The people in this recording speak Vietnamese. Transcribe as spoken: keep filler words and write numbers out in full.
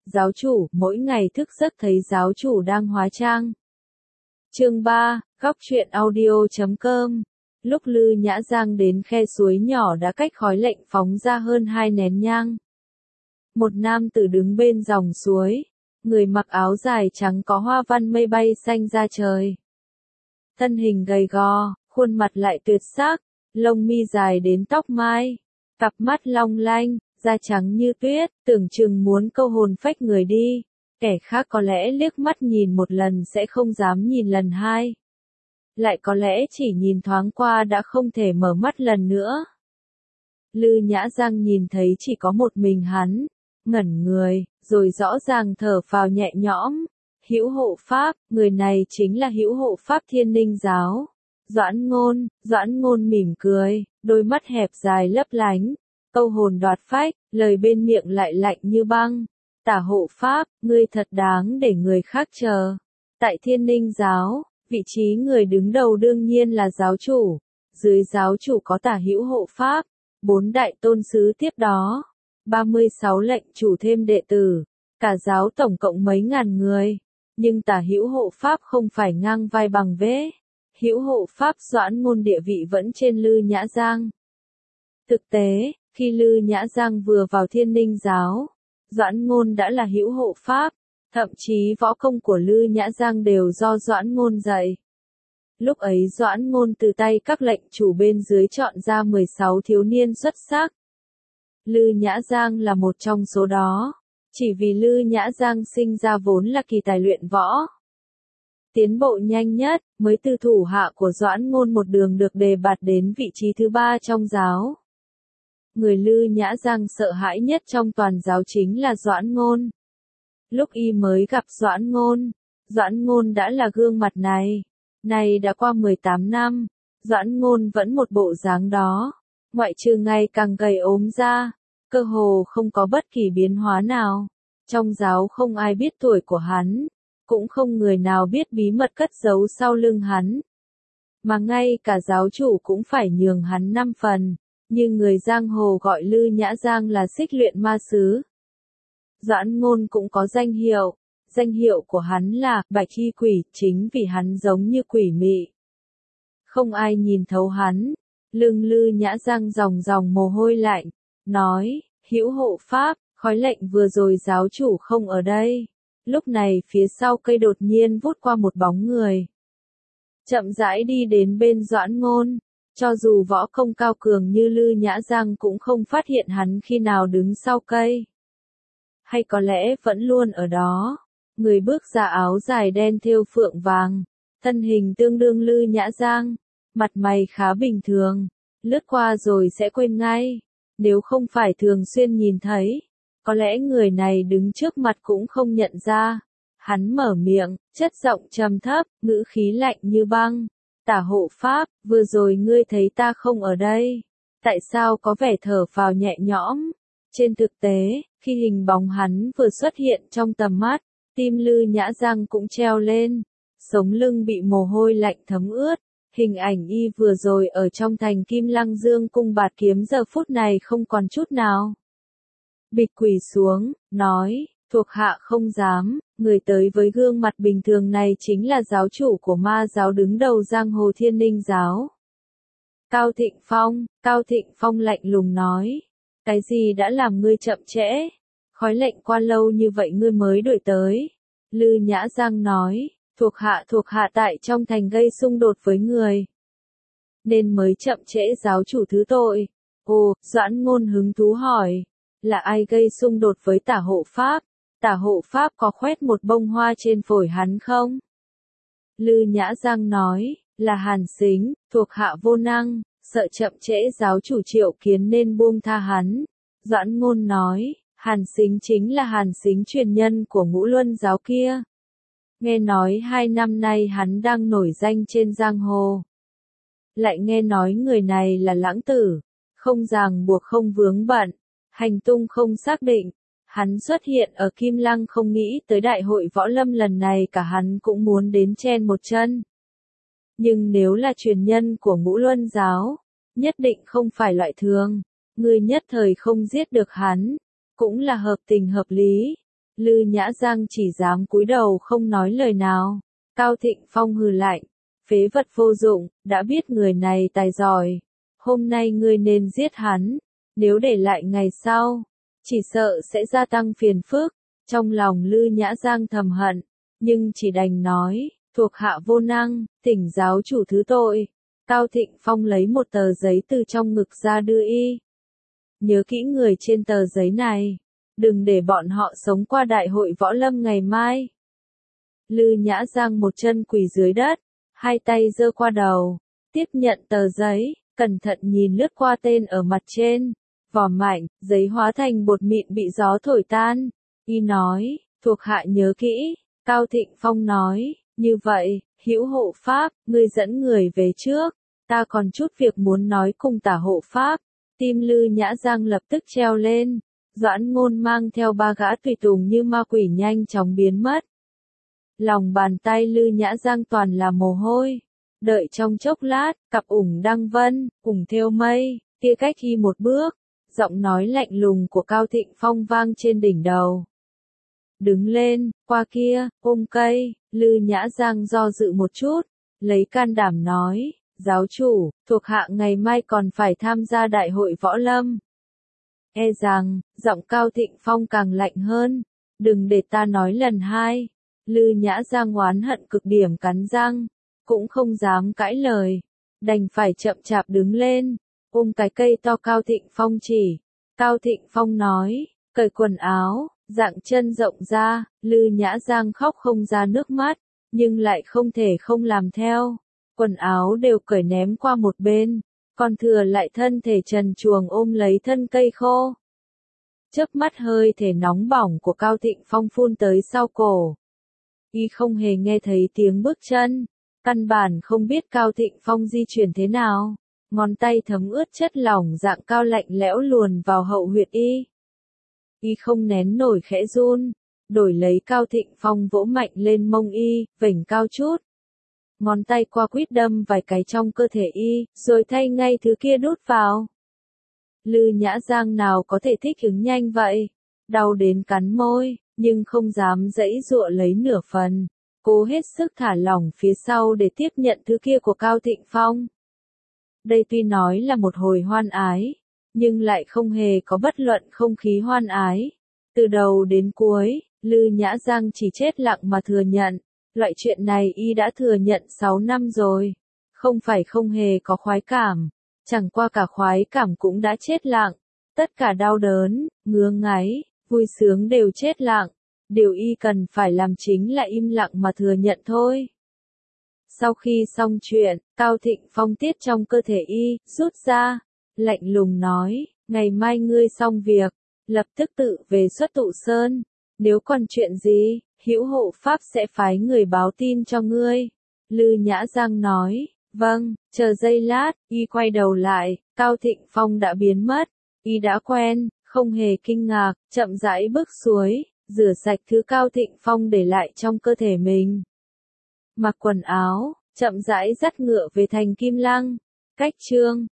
giáo chủ, mỗi ngày thức giấc thấy giáo chủ đang hóa trang. Chương ba, góc truyện audio chấm com. Lúc Lư Nhã Giang đến khe suối nhỏ đã cách khói lệnh phóng ra hơn hai nén nhang. Một nam tử đứng bên dòng suối, người mặc áo dài trắng có hoa văn mây bay xanh ra trời. Thân hình gầy gò, khuôn mặt lại tuyệt sắc, lông mi dài đến tóc mai, cặp mắt long lanh, da trắng như tuyết, tưởng chừng muốn câu hồn phách người đi. Kẻ khác có lẽ liếc mắt nhìn một lần sẽ không dám nhìn lần hai. Lại có lẽ chỉ nhìn thoáng qua đã không thể mở mắt lần nữa. Lư Nhã Giang nhìn thấy chỉ có một mình hắn, ngẩn người, rồi rõ ràng thở phào nhẹ nhõm. Hữu hộ pháp, người này chính là hữu hộ pháp Thiên Ninh giáo. Doãn Ngôn, Doãn Ngôn mỉm cười, đôi mắt hẹp dài lấp lánh, câu hồn đoạt phách, lời bên miệng lại lạnh như băng. Tả hộ pháp, ngươi thật đáng để người khác chờ. Tại Thiên Ninh giáo, vị trí người đứng đầu đương nhiên là giáo chủ. Dưới giáo chủ có tả hữu hộ pháp, bốn đại tôn sứ tiếp đó, ba mươi sáu lệnh chủ thêm đệ tử, cả giáo tổng cộng mấy ngàn người. Nhưng tả hữu hộ pháp không phải ngang vai bằng vế. Hữu hộ pháp Doãn Ngôn địa vị vẫn trên Lư Nhã Giang. Thực tế, khi Lư Nhã Giang vừa vào Thiên Ninh giáo, Doãn Ngôn đã là hữu hộ pháp, thậm chí võ công của Lư Nhã Giang đều do Doãn Ngôn dạy. Lúc ấy Doãn Ngôn từ tay các lệnh chủ bên dưới chọn ra mười sáu thiếu niên xuất sắc. Lư Nhã Giang là một trong số đó, chỉ vì Lư Nhã Giang sinh ra vốn là kỳ tài luyện võ. Tiến bộ nhanh nhất, mới từ thủ hạ của Doãn Ngôn một đường được đề bạt đến vị trí thứ ba trong giáo. Người Lư Nhã Giang sợ hãi nhất trong toàn giáo chính là Doãn Ngôn. Lúc y mới gặp Doãn Ngôn, Doãn Ngôn đã là gương mặt này. Này đã qua mười tám năm, Doãn Ngôn vẫn một bộ dáng đó, ngoại trừ ngày càng gầy ốm ra, cơ hồ không có bất kỳ biến hóa nào. Trong giáo không ai biết tuổi của hắn, cũng không người nào biết bí mật cất giấu sau lưng hắn. Mà ngay cả giáo chủ cũng phải nhường hắn năm phần, như người giang hồ gọi Lư Nhã Giang là xích luyện ma sứ. Doãn Ngôn cũng có danh hiệu, danh hiệu của hắn là Bạch Y Quỷ, chính vì hắn giống như quỷ mị. Không ai nhìn thấu hắn. Lưng Lư Nhã Giang ròng ròng mồ hôi lạnh, nói, hữu hộ pháp, khói lệnh vừa rồi giáo chủ không ở đây. Lúc này phía sau cây đột nhiên vút qua một bóng người. Chậm rãi đi đến bên Doãn Ngôn, cho dù võ công cao cường như Lư Nhã Giang cũng không phát hiện hắn khi nào đứng sau cây. Hay có lẽ vẫn luôn ở đó. Người bước ra áo dài đen thêu phượng vàng, thân hình tương đương Lư Nhã Giang, mặt mày khá bình thường, lướt qua rồi sẽ quên ngay. Nếu không phải thường xuyên nhìn thấy, có lẽ người này đứng trước mặt cũng không nhận ra. Hắn mở miệng, chất giọng trầm thấp, ngữ khí lạnh như băng. Tả hộ pháp, vừa rồi ngươi thấy ta không ở đây. Tại sao có vẻ thở phào nhẹ nhõm? Trên thực tế, khi hình bóng hắn vừa xuất hiện trong tầm mắt, tim Lư Nhã Giang cũng treo lên. Sống lưng bị mồ hôi lạnh thấm ướt. Hình ảnh y vừa rồi ở trong thành Kim Lăng Dương cung bạt kiếm giờ phút này không còn chút nào. Bịch quỳ xuống, nói, thuộc hạ không dám, người tới với gương mặt bình thường này chính là giáo chủ của ma giáo đứng đầu giang hồ Thiên Ninh giáo. Cao Thịnh Phong, Cao Thịnh Phong lạnh lùng nói, cái gì đã làm ngươi chậm trễ? Khói lệnh qua lâu như vậy ngươi mới đuổi tới. Lư Nhã Giang nói, thuộc hạ thuộc hạ tại trong thành gây xung đột với người, nên mới chậm trễ giáo chủ thứ tội. Ồ, Doãn Ngôn hứng thú hỏi, là ai gây xung đột với tả hộ pháp? Tả hộ pháp có khoét một bông hoa trên phổi hắn không? Lư Nhã Giang nói, là Hàn Sính, thuộc hạ vô năng, sợ chậm trễ giáo chủ Triệu Kiến nên buông tha hắn. Doãn Ngôn nói, Hàn Sính chính là Hàn Sính truyền nhân của Ngũ Luân giáo kia. Nghe nói hai năm nay hắn đang nổi danh trên giang hồ. Lại nghe nói người này là lãng tử, không ràng buộc không vướng bận, hành tung không xác định. Hắn xuất hiện ở Kim Lăng không nghĩ tới đại hội võ lâm lần này cả hắn cũng muốn đến chen một chân. Nhưng nếu là truyền nhân của Ngũ Luân giáo, nhất định không phải loại thường. Người nhất thời không giết được hắn, cũng là hợp tình hợp lý. Lư Nhã Giang chỉ dám cúi đầu không nói lời nào. Cao Thịnh Phong hừ lạnh, phế vật vô dụng, đã biết người này tài giỏi. Hôm nay ngươi nên giết hắn, nếu để lại ngày sau, chỉ sợ sẽ gia tăng phiền phức. Trong lòng Lư Nhã Giang thầm hận, nhưng chỉ đành nói, thuộc hạ vô năng, thỉnh giáo chủ thứ tội. Cao Thịnh Phong lấy một tờ giấy từ trong ngực ra đưa y. Nhớ kỹ người trên tờ giấy này, đừng để bọn họ sống qua đại hội võ lâm ngày mai. Lư Nhã Giang một chân quỳ dưới đất, hai tay giơ qua đầu, tiếp nhận tờ giấy, cẩn thận nhìn lướt qua tên ở mặt trên. Vỏ mạnh, giấy hóa thành bột mịn bị gió thổi tan. Y nói, thuộc hạ nhớ kỹ. Cao Thịnh Phong nói, như vậy, hữu hộ pháp, ngươi dẫn người về trước. Ta còn chút việc muốn nói cùng tả hộ pháp. Tim Lư Nhã Giang lập tức treo lên. Doãn Ngôn mang theo ba gã tùy tùng như ma quỷ nhanh chóng biến mất. Lòng bàn tay Lư Nhã Giang toàn là mồ hôi. Đợi trong chốc lát, cặp ủng đăng vân, ủng thêu mây, kia cách y một bước. Giọng nói lạnh lùng của Cao Thịnh Phong vang trên đỉnh đầu. Đứng lên, qua kia, ôm cây. Lư Nhã Giang do dự một chút, lấy can đảm nói, giáo chủ, thuộc hạ ngày mai còn phải tham gia đại hội võ lâm. E rằng, giọng Cao Thịnh Phong càng lạnh hơn, đừng để ta nói lần hai. Lư Nhã Giang oán hận cực điểm cắn răng, cũng không dám cãi lời, đành phải chậm chạp đứng lên, ôm cái cây to Cao Thịnh Phong chỉ. Cao Thịnh Phong nói, cởi quần áo, dạng chân rộng ra. Lư Nhã Giang khóc không ra nước mắt, nhưng lại không thể không làm theo. Quần áo đều cởi ném qua một bên, còn thừa lại thân thể trần truồng ôm lấy thân cây khô. Chớp mắt hơi thể nóng bỏng của Cao Thịnh Phong phun tới sau cổ. Y không hề nghe thấy tiếng bước chân, căn bản không biết Cao Thịnh Phong di chuyển thế nào. Ngón tay thấm ướt chất lỏng dạng cao lạnh lẽo luồn vào hậu huyệt y. Y không nén nổi khẽ run, đổi lấy Cao Thịnh Phong vỗ mạnh lên mông y, vểnh cao chút. Ngón tay qua quýt đâm vài cái trong cơ thể y, rồi thay ngay thứ kia đút vào. Lư Nhã Giang nào có thể thích ứng nhanh vậy, đau đến cắn môi, nhưng không dám giãy giụa lấy nửa phần, cố hết sức thả lỏng phía sau để tiếp nhận thứ kia của Cao Thịnh Phong. Đây tuy nói là một hồi hoan ái, nhưng lại không hề có bất luận không khí hoan ái. Từ đầu đến cuối, Lư Nhã Giang chỉ chết lặng mà thừa nhận, loại chuyện này y đã thừa nhận sáu năm rồi, không phải không hề có khoái cảm, chẳng qua cả khoái cảm cũng đã chết lặng, tất cả đau đớn, ngứa ngáy, vui sướng đều chết lặng, điều y cần phải làm chính là im lặng mà thừa nhận thôi. Sau khi xong chuyện, Cao Thịnh Phong tiết trong cơ thể y, rút ra, lạnh lùng nói, ngày mai ngươi xong việc, lập tức tự về Xuất Tụ Sơn, nếu còn chuyện gì, hữu hộ pháp sẽ phái người báo tin cho ngươi. Lư Nhã Giang nói, vâng, chờ giây lát, y quay đầu lại, Cao Thịnh Phong đã biến mất, y đã quen, không hề kinh ngạc, chậm rãi bước suối, rửa sạch thứ Cao Thịnh Phong để lại trong cơ thể mình. Mặc quần áo, chậm rãi dắt ngựa về thành Kim Lăng. Cách chương